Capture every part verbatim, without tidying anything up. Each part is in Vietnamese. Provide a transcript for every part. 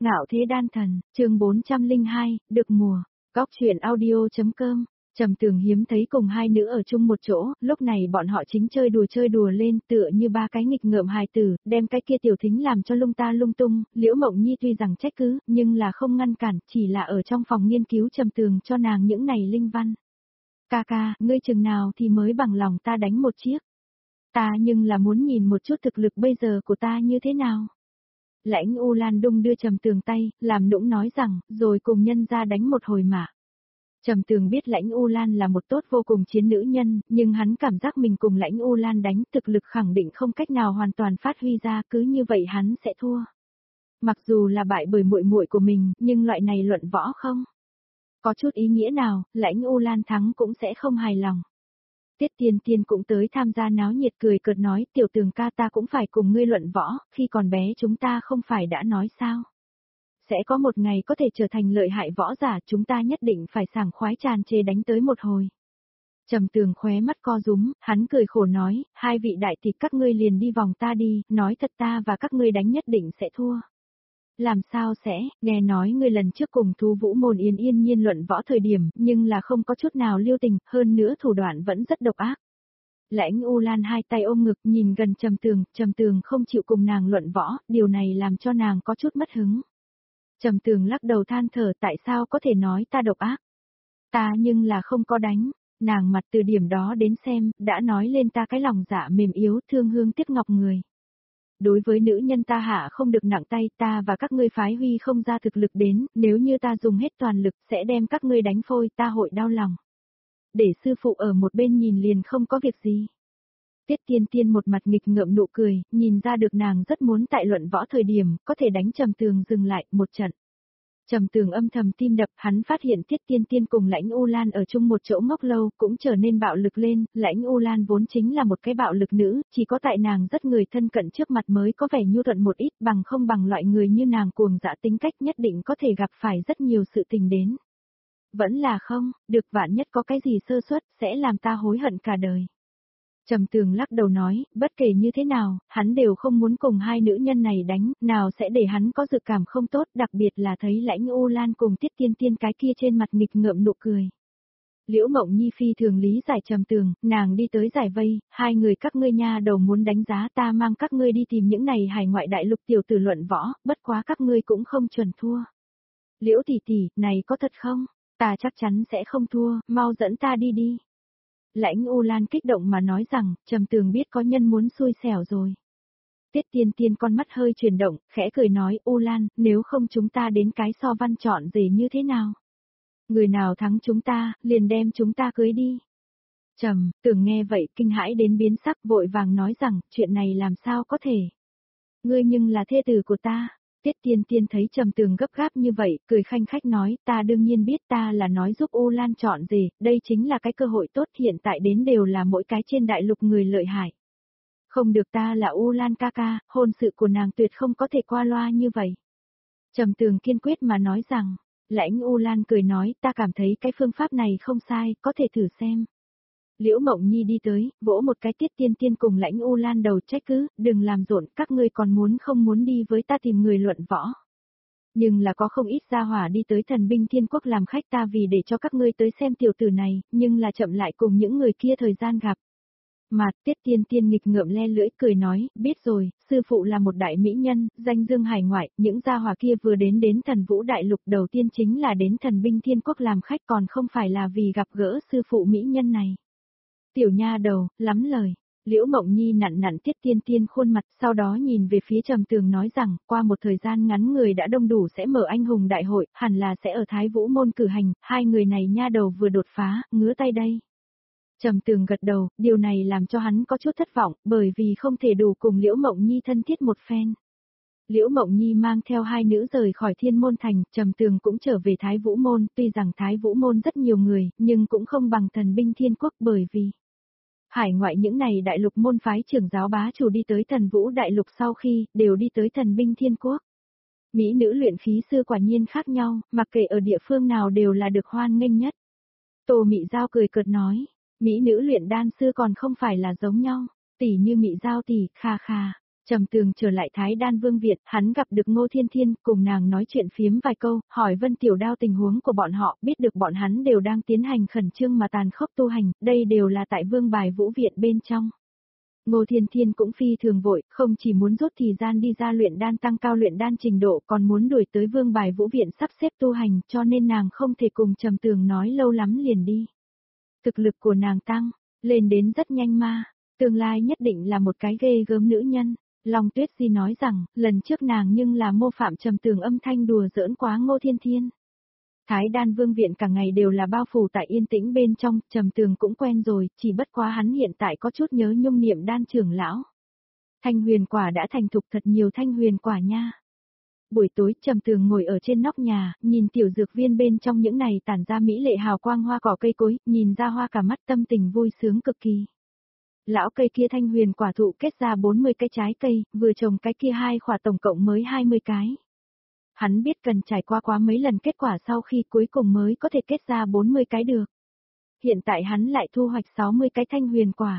Ngạo thế đan thần, chương bốn trăm lẻ hai, được mùa. Góc truyện audio.com. Trầm Tường hiếm thấy cùng hai nữ ở chung một chỗ, lúc này bọn họ chính chơi đùa chơi đùa lên, tựa như ba cái nghịch ngợm hài tử, đem cái kia tiểu thính làm cho lung ta lung tung. Liễu Mộng Nhi tuy rằng trách cứ, nhưng là không ngăn cản, chỉ là ở trong phòng nghiên cứu Trầm Tường cho nàng những này linh văn. Ca ca, ngươi chừng nào thì mới bằng lòng ta đánh một chiếc. Ta nhưng là muốn nhìn một chút thực lực bây giờ của ta như thế nào. Lãnh U Lan đung đưa Trầm Tường tay, làm nũng nói rằng, rồi cùng nhân ra đánh một hồi mà. Trầm Tường biết Lãnh U Lan là một tốt vô cùng chiến nữ nhân, nhưng hắn cảm giác mình cùng Lãnh U Lan đánh, thực lực khẳng định không cách nào hoàn toàn phát huy ra, cứ như vậy hắn sẽ thua. Mặc dù là bại bởi muội muội của mình, nhưng loại này luận võ không có chút ý nghĩa nào, Lãnh U Lan thắng cũng sẽ không hài lòng. Tiết Tiên Tiên cũng tới tham gia náo nhiệt, cười cợt nói, tiểu Tường ca, ta cũng phải cùng ngươi luận võ, khi còn bé chúng ta không phải đã nói sao. Sẽ có một ngày có thể trở thành lợi hại võ giả, chúng ta nhất định phải sảng khoái tràn trề đánh tới một hồi. Trầm Tường khóe mắt co rúm, hắn cười khổ nói, hai vị đại tỷ các ngươi liền đi vòng ta đi, nói thật ta và các ngươi đánh nhất định sẽ thua. Làm sao sẽ, nghe nói ngươi lần trước cùng Thú Vũ Môn yên yên nhiên luận võ thời điểm, nhưng là không có chút nào lưu tình, hơn nữa thủ đoạn vẫn rất độc ác. Lãnh U Lan hai tay ôm ngực nhìn gần Trầm Tường, Trầm Tường không chịu cùng nàng luận võ, điều này làm cho nàng có chút mất hứng. Trầm Tường lắc đầu than thở, tại sao có thể nói ta độc ác? Ta nhưng là không có đánh, nàng mặt từ điểm đó đến xem, đã nói lên ta cái lòng dạ mềm yếu, thương hương tiếc ngọc người. Đối với nữ nhân ta hạ không được nặng tay, ta và các ngươi phái huy không ra thực lực đến, nếu như ta dùng hết toàn lực sẽ đem các ngươi đánh phôi, ta hội đau lòng. Để sư phụ ở một bên nhìn liền không có việc gì. Tiết Tiên Tiên một mặt nghịch ngợm nụ cười, nhìn ra được nàng rất muốn tại luận võ thời điểm, có thể đánh Trầm Tường dừng lại một trận. Trầm Tường âm thầm tim đập, hắn phát hiện Tiết Tiên Tiên cùng Lãnh U Lan ở chung một chỗ ngốc lâu, cũng trở nên bạo lực lên, Lãnh U Lan vốn chính là một cái bạo lực nữ, chỉ có tại nàng rất người thân cận trước mặt mới có vẻ nhu thuận một ít, bằng không bằng loại người như nàng cuồng dã tính cách nhất định có thể gặp phải rất nhiều sự tình đến. Vẫn là không, được, vạn nhất có cái gì sơ suất, sẽ làm ta hối hận cả đời. Trầm Tường lắc đầu nói, bất kể như thế nào, hắn đều không muốn cùng hai nữ nhân này đánh, nào sẽ để hắn có dự cảm không tốt, đặc biệt là thấy Lãnh U Lan cùng Tiết Tiên Tiên cái kia trên mặt nghịch ngợm nụ cười. Liễu Mộng Nhi phi thường lý giải Trầm Tường, nàng đi tới giải vây, hai người các ngươi nha đầu muốn đánh giá ta mang các ngươi đi tìm những này hải ngoại đại lục tiểu tử luận võ, bất quá các ngươi cũng không chuẩn thua. Liễu tỷ tỷ, này có thật không? Ta chắc chắn sẽ không thua, mau dẫn ta đi đi. Lãnh U Lan kích động mà nói rằng, Trầm Tường biết có nhân muốn xui xẻo rồi. Tiết Tiên Tiên con mắt hơi chuyển động, khẽ cười nói, U Lan, nếu không chúng ta đến cái so văn chọn rể như thế nào? Người nào thắng chúng ta, liền đem chúng ta cưới đi. Trầm Tường nghe vậy kinh hãi đến biến sắc, vội vàng nói rằng, chuyện này làm sao có thể? Ngươi nhưng là thê tử của ta. Tiết Tiên Tiên thấy Trầm Tường gấp gáp như vậy, cười khanh khách nói, ta đương nhiên biết, ta là nói giúp U Lan chọn rể, đây chính là cái cơ hội tốt, hiện tại đến đều là mỗi cái trên đại lục người lợi hại. Không được, ta là U Lan ca ca, hôn sự của nàng tuyệt không có thể qua loa như vậy. Trầm Tường kiên quyết mà nói rằng, Lãnh U Lan cười nói, ta cảm thấy cái phương pháp này không sai, có thể thử xem. Liễu Mộng Nhi đi tới, vỗ một cái Tiết Tiên Tiên cùng Lãnh U Lan đầu, trách cứ, đừng làm rộn, các ngươi còn muốn không muốn đi với ta tìm người luận võ. Nhưng là có không ít gia hỏa đi tới Thần Binh Thiên Quốc làm khách ta vì để cho các ngươi tới xem tiểu tử này, nhưng là chậm lại cùng những người kia thời gian gặp. Mà Tiết Tiên Tiên nghịch ngợm le lưỡi cười nói, biết rồi, sư phụ là một đại mỹ nhân, danh dương hải ngoại, những gia hỏa kia vừa đến đến Thần Vũ Đại Lục đầu tiên chính là đến Thần Binh Thiên Quốc làm khách, còn không phải là vì gặp gỡ sư phụ mỹ nhân này. Tiểu nha đầu, lắm lời. Liễu Mộng Nhi nặn nặn Tiết Tiên Tiên khuôn mặt, sau đó nhìn về phía Trầm Tường nói rằng, qua một thời gian ngắn người đã đông đủ sẽ mở anh hùng đại hội, hẳn là sẽ ở Thái Vũ Môn cử hành, hai người này nha đầu vừa đột phá, ngứa tay đây. Trầm Tường gật đầu, điều này làm cho hắn có chút thất vọng, bởi vì không thể đủ cùng Liễu Mộng Nhi thân thiết một phen. Liễu Mộng Nhi mang theo hai nữ rời khỏi Thiên Môn Thành, Trầm Tường cũng trở về Thái Vũ Môn, tuy rằng Thái Vũ Môn rất nhiều người, nhưng cũng không bằng Thần Binh Thiên Quốc bởi vì hải ngoại những này đại lục môn phái trưởng giáo bá chủ đi tới Thần Vũ Đại Lục sau khi, đều đi tới Thần Binh Thiên Quốc. Mỹ nữ luyện khí sư quả nhiên khác nhau, mặc kệ ở địa phương nào đều là được hoan nghênh nhất. Tô Mị Giao cười cợt nói, Mỹ nữ luyện đan sư còn không phải là giống nhau, tỷ như Mị Giao tỷ, kha kha. Trầm Tường trở lại Thái Đan Vương Viện, hắn gặp được Ngô Thiên Thiên, cùng nàng nói chuyện phiếm vài câu, hỏi Vân Tiểu Đao tình huống của bọn họ, biết được bọn hắn đều đang tiến hành khẩn trương mà tàn khốc tu hành, đây đều là tại Vương Bài Vũ Viện bên trong. Ngô Thiên Thiên cũng phi thường vội, không chỉ muốn rút thời gian đi ra luyện đan tăng cao luyện đan trình độ, còn muốn đuổi tới Vương Bài Vũ Viện sắp xếp tu hành, cho nên nàng không thể cùng Trầm Tường nói lâu lắm liền đi. Thực lực của nàng tăng lên đến rất nhanh mà, tương lai nhất định là một cái ghê gớm nữ nhân. Long Tuyết Di nói rằng, lần trước nàng nhưng là mô phạm Trầm Tường âm thanh đùa giỡn quá Ngô Thiên Thiên. Thái Đan Vương Viện cả ngày đều là bao phủ tại yên tĩnh bên trong, Trầm Tường cũng quen rồi, chỉ bất quá hắn hiện tại có chút nhớ nhung niệm đan trưởng lão. Thanh huyền quả đã thành thục thật nhiều thanh huyền quả nha. Buổi tối Trầm Tường ngồi ở trên nóc nhà, nhìn tiểu dược viên bên trong những này tản ra mỹ lệ hào quang hoa cỏ cây cối, nhìn ra hoa cả mắt tâm tình vui sướng cực kỳ. Lão cây kia thanh huyền quả thụ kết ra bốn mươi cái trái cây, vừa trồng cái kia hai quả tổng cộng mới hai mươi cái. Hắn biết cần trải qua quá mấy lần kết quả sau khi cuối cùng mới có thể kết ra bốn mươi cái được. Hiện tại hắn lại thu hoạch sáu mươi cái thanh huyền quả.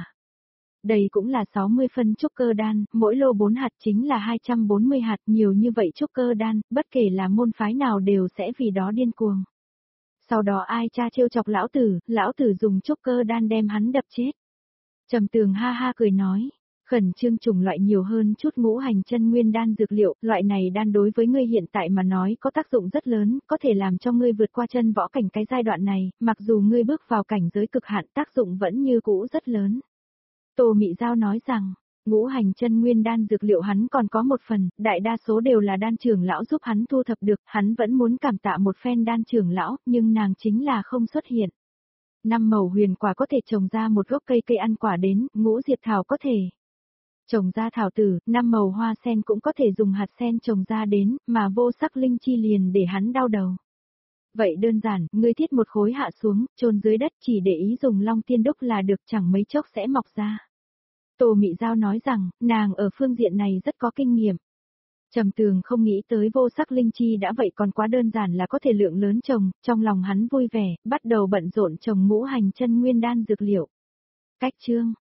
Đây cũng là sáu mươi phân trúc cơ đan, mỗi lô bốn hạt chính là hai trăm bốn mươi hạt, nhiều như vậy trúc cơ đan, bất kể là môn phái nào đều sẽ vì đó điên cuồng. Sau đó ai cha trêu chọc lão tử, lão tử dùng trúc cơ đan đem hắn đập chết. Trầm Tường ha ha cười nói, khẩn trương chủng loại nhiều hơn chút ngũ hành chân nguyên đan dược liệu, loại này đan đối với ngươi hiện tại mà nói có tác dụng rất lớn, có thể làm cho ngươi vượt qua chân võ cảnh cái giai đoạn này, mặc dù ngươi bước vào cảnh giới cực hạn tác dụng vẫn như cũ rất lớn. Tô Mị Giao nói rằng, ngũ hành chân nguyên đan dược liệu hắn còn có một phần, đại đa số đều là đan trưởng lão giúp hắn thu thập được, hắn vẫn muốn cảm tạ một phen đan trưởng lão, nhưng nàng chính là không xuất hiện. Năm màu huyền quả có thể trồng ra một gốc cây cây ăn quả đến, ngũ diệp thảo có thể trồng ra thảo tử, năm màu hoa sen cũng có thể dùng hạt sen trồng ra đến, mà vô sắc linh chi liền để hắn đau đầu. Vậy đơn giản, ngươi thiết một khối hạ xuống, chôn dưới đất chỉ để ý dùng long tiên đúc là được chẳng mấy chốc sẽ mọc ra. Tô Mị Giao nói rằng, nàng ở phương diện này rất có kinh nghiệm. Trầm Tường không nghĩ tới vô sắc linh chi đã vậy còn quá đơn giản là có thể lượng lớn trồng, trong lòng hắn vui vẻ, bắt đầu bận rộn trồng ngũ hành chân nguyên đan dược liệu. Cách chương